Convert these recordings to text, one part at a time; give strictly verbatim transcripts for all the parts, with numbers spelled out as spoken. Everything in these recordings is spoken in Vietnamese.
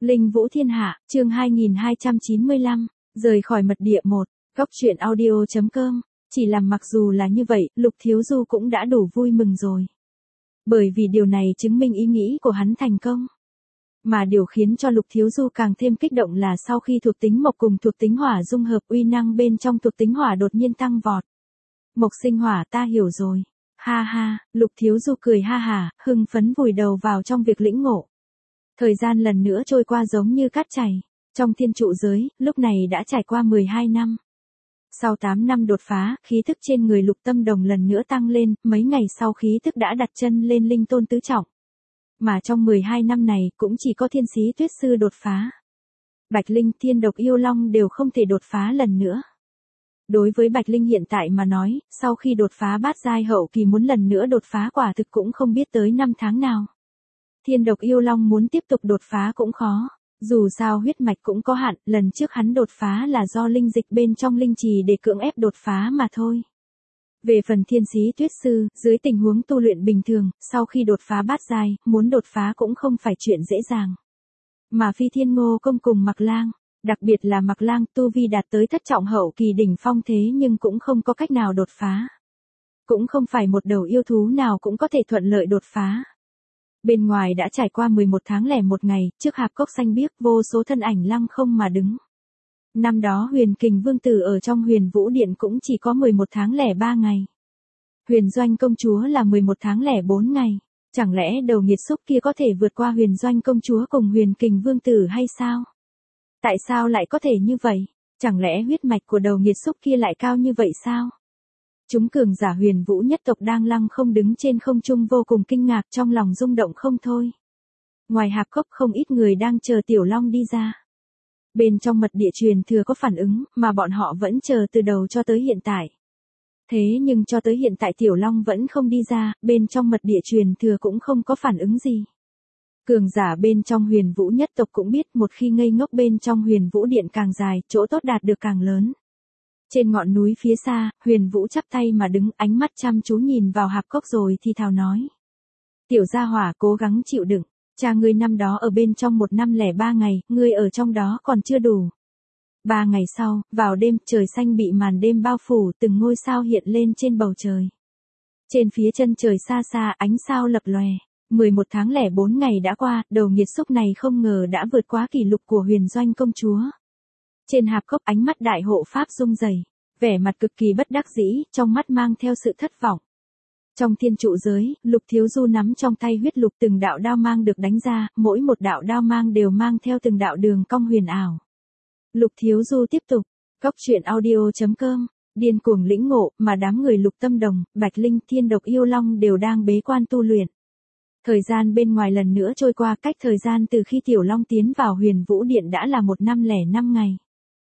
Linh Vũ Thiên Hạ, chương hai nghìn hai trăm chín mươi lăm, rời khỏi mật địa một, góc truyện audio chấm com, chỉ làm mặc dù là như vậy, Lục Thiếu Du cũng đã đủ vui mừng rồi. Bởi vì điều này chứng minh ý nghĩ của hắn thành công. Mà điều khiến cho Lục Thiếu Du càng thêm kích động là sau khi thuộc tính mộc cùng thuộc tính hỏa dung hợp, uy năng bên trong thuộc tính hỏa đột nhiên tăng vọt. Mộc sinh hỏa, ta hiểu rồi. Ha ha, Lục Thiếu Du cười ha hả, hưng phấn vùi đầu vào trong việc lĩnh ngộ. Thời gian lần nữa trôi qua giống như cát chảy. Trong thiên trụ giới, lúc này đã trải qua mười hai năm. Sau tám năm đột phá, khí thức trên người Lục Tâm Đồng lần nữa tăng lên, mấy ngày sau khí thức đã đặt chân lên linh tôn tứ trọng. Mà trong mười hai năm này cũng chỉ có thiên sĩ tuyết sư đột phá. Bạch Linh, Thiên Độc Yêu Long đều không thể đột phá lần nữa. Đối với Bạch Linh hiện tại mà nói, sau khi đột phá bát giai hậu kỳ muốn lần nữa đột phá quả thực cũng không biết tới năm tháng nào. Thiên Độc Yêu Long muốn tiếp tục đột phá cũng khó. Dù sao huyết mạch cũng có hạn, lần trước hắn đột phá là do linh dịch bên trong linh trì để cưỡng ép đột phá mà thôi. Về phần thiên sĩ tuyết sư, dưới tình huống tu luyện bình thường, sau khi đột phá bát giai, muốn đột phá cũng không phải chuyện dễ dàng. Mà Phi Thiên Ngô Công cùng Mạc Lang, đặc biệt là Mạc Lang tu vi đạt tới thất trọng hậu kỳ đỉnh phong thế nhưng cũng không có cách nào đột phá. Cũng không phải một đầu yêu thú nào cũng có thể thuận lợi đột phá. Bên ngoài đã trải qua mười một tháng lẻ một ngày, trước hạp cốc xanh biếc vô số thân ảnh lăng không mà đứng. Năm đó Huyền Kình Vương Tử ở trong Huyền Vũ Điện cũng chỉ có mười một tháng lẻ ba ngày. Huyền Doanh Công Chúa là mười một tháng lẻ bốn ngày. Chẳng lẽ đầu nghiệt xúc kia có thể vượt qua Huyền Doanh Công Chúa cùng Huyền Kình Vương Tử hay sao? Tại sao lại có thể như vậy? Chẳng lẽ huyết mạch của đầu nghiệt xúc kia lại cao như vậy sao? Chúng cường giả Huyền Vũ nhất tộc đang lăng không đứng trên không trung vô cùng kinh ngạc, trong lòng rung động không thôi. Ngoài hạp cốc không ít người đang chờ Tiểu Long đi ra. Bên trong mật địa truyền thừa có phản ứng, mà bọn họ vẫn chờ từ đầu cho tới hiện tại. Thế nhưng cho tới hiện tại Tiểu Long vẫn không đi ra, bên trong mật địa truyền thừa cũng không có phản ứng gì. Cường giả bên trong Huyền Vũ nhất tộc cũng biết một khi ngây ngốc bên trong Huyền Vũ Điện càng dài, chỗ tốt đạt được càng lớn. Trên ngọn núi phía xa, Huyền Vũ chắp tay mà đứng, ánh mắt chăm chú nhìn vào hạp cốc rồi thì thào nói. Tiểu gia hỏa cố gắng chịu đựng, cha ngươi năm đó ở bên trong một năm lẻ ba ngày, ngươi ở trong đó còn chưa đủ. Ba ngày sau, vào đêm, trời xanh bị màn đêm bao phủ, từng ngôi sao hiện lên trên bầu trời. Trên phía chân trời xa xa, ánh sao lập lòe. mười một tháng lẻ bốn ngày đã qua, đầu nghiệt xúc này không ngờ đã vượt quá kỷ lục của Huyền Doanh Công Chúa. Trên hạp cốc ánh mắt đại hộ pháp rung rẩy, vẻ mặt cực kỳ bất đắc dĩ, trong mắt mang theo sự thất vọng. Trong thiên trụ giới, Lục Thiếu Du nắm trong tay huyết lục, từng đạo đao mang được đánh ra, mỗi một đạo đao mang đều mang theo từng đạo đường cong huyền ảo. Lục Thiếu Du tiếp tục, góc truyện audio chấm com, điên cuồng lĩnh ngộ, mà đám người Lục Tâm Đồng, Bạch Linh, Thiên Độc Yêu Long đều đang bế quan tu luyện. Thời gian bên ngoài lần nữa trôi qua, cách thời gian từ khi Tiểu Long tiến vào Huyền Vũ Điện đã là một năm lẻ năm ngày.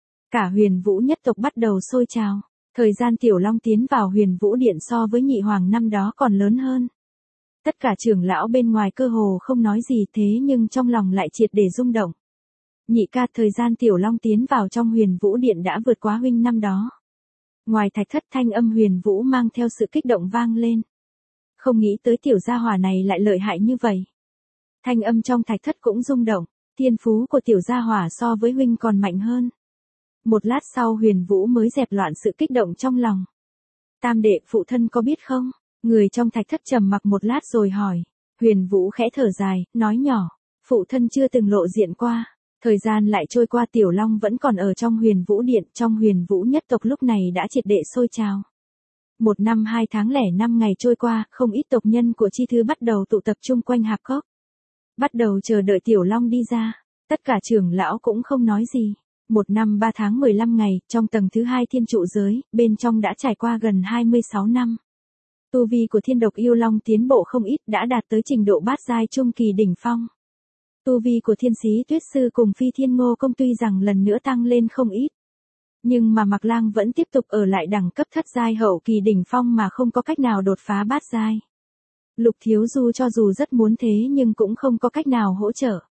Cả Huyền Vũ nhất tộc bắt đầu sôi trào. Thời gian Tiểu Long tiến vào Huyền Vũ Điện so với Nhị Hoàng năm đó còn lớn hơn. Tất cả trưởng lão bên ngoài cơ hồ không nói gì, thế nhưng trong lòng lại triệt để rung động. Nhị ca, thời gian Tiểu Long tiến vào trong Huyền Vũ Điện đã vượt quá huynh năm đó. Ngoài thạch thất, thanh âm Huyền Vũ mang theo sự kích động vang lên. Không nghĩ tới tiểu gia hỏa này lại lợi hại như vậy. Thanh âm trong thạch thất cũng rung động, thiên phú của tiểu gia hỏa so với huynh còn mạnh hơn. Một lát sau Huyền Vũ mới dẹp loạn sự kích động trong lòng. Tam đệ, phụ thân có biết không? Người trong thạch thất trầm mặc một lát rồi hỏi. Huyền Vũ khẽ thở dài, nói nhỏ. Phụ thân chưa từng lộ diện qua. Thời gian lại trôi qua, Tiểu Long vẫn còn ở trong Huyền Vũ Điện. Trong Huyền Vũ nhất tộc lúc này đã triệt để sôi trào. Một năm hai tháng lẻ năm ngày trôi qua, không ít tộc nhân của Chi Thư bắt đầu tụ tập chung quanh hạp cốc. Bắt đầu chờ đợi Tiểu Long đi ra. Tất cả trưởng lão cũng không nói gì. Một năm ba tháng mười lăm ngày, trong tầng thứ hai thiên trụ giới, bên trong đã trải qua gần hai mươi sáu năm. Tu vi của Thiên Độc Yêu Long tiến bộ không ít, đã đạt tới trình độ bát giai trung kỳ đỉnh phong. Tu vi của Thiên Sĩ Tuyết Sư cùng Phi Thiên Ngô Công tuy rằng lần nữa tăng lên không ít. Nhưng mà Mạc Lang vẫn tiếp tục ở lại đẳng cấp thất giai hậu kỳ đỉnh phong mà không có cách nào đột phá bát giai. Lục Thiếu Du cho dù rất muốn thế nhưng cũng không có cách nào hỗ trợ.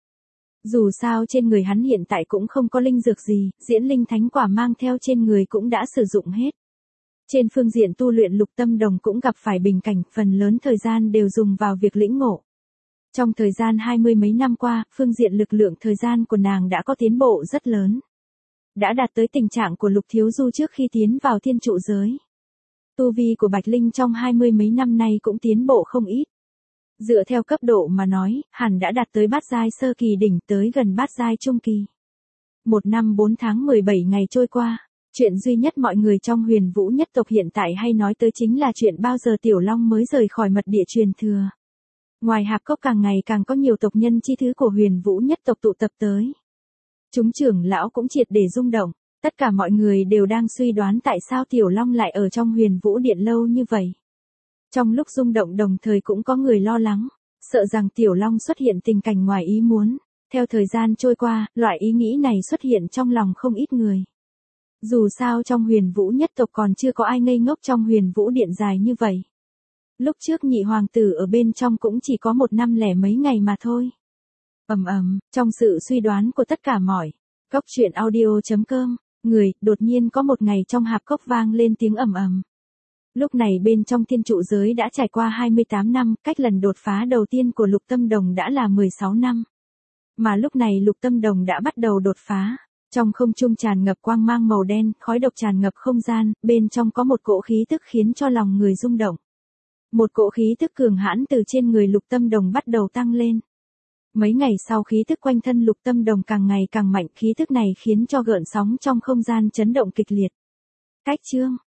Dù sao trên người hắn hiện tại cũng không có linh dược gì, diễn linh thánh quả mang theo trên người cũng đã sử dụng hết. Trên phương diện tu luyện Lục Tâm Đồng cũng gặp phải bình cảnh, phần lớn thời gian đều dùng vào việc lĩnh ngộ. Trong thời gian hai mươi mấy năm qua, phương diện lực lượng thời gian của nàng đã có tiến bộ rất lớn. Đã đạt tới tình trạng của Lục Thiếu Du trước khi tiến vào thiên trụ giới. Tu vi của Bạch Linh trong hai mươi mấy năm nay cũng tiến bộ không ít. Dựa theo cấp độ mà nói, hẳn đã đạt tới bát giai sơ kỳ đỉnh tới gần bát giai trung kỳ. Một năm bốn tháng mười bảy ngày trôi qua, chuyện duy nhất mọi người trong Huyền Vũ nhất tộc hiện tại hay nói tới chính là chuyện bao giờ Tiểu Long mới rời khỏi mật địa truyền thừa. Ngoài hạp cốc càng ngày càng có nhiều tộc nhân chi thứ của Huyền Vũ nhất tộc tụ tập tới. Chúng trưởng lão cũng triệt để rung động, tất cả mọi người đều đang suy đoán tại sao Tiểu Long lại ở trong Huyền Vũ điện lâu như vậy. Trong lúc rung động đồng thời cũng có người lo lắng, sợ rằng Tiểu Long xuất hiện tình cảnh ngoài ý muốn. Theo thời gian trôi qua, loại ý nghĩ này xuất hiện trong lòng không ít người. Dù sao trong Huyền Vũ nhất tộc còn chưa có ai ngây ngốc trong Huyền Vũ điện dài như vậy. Lúc trước nhị hoàng tử ở bên trong cũng chỉ có một năm lẻ mấy ngày mà thôi. Ầm ầm, trong sự suy đoán của tất cả mọi Cốc truyện audio chấm com, người, đột nhiên có một ngày trong hạp cốc vang lên tiếng ầm ầm. Lúc này bên trong thiên trụ giới đã trải qua hai mươi tám năm, cách lần đột phá đầu tiên của Lục Tâm Đồng đã là mười sáu năm. Mà lúc này Lục Tâm Đồng đã bắt đầu đột phá. Trong không trung tràn ngập quang mang màu đen, khói độc tràn ngập không gian, bên trong có một cỗ khí tức khiến cho lòng người rung động. Một cỗ khí tức cường hãn từ trên người Lục Tâm Đồng bắt đầu tăng lên. Mấy ngày sau khí tức quanh thân Lục Tâm Đồng càng ngày càng mạnh, khí tức này khiến cho gợn sóng trong không gian chấn động kịch liệt. Cách chương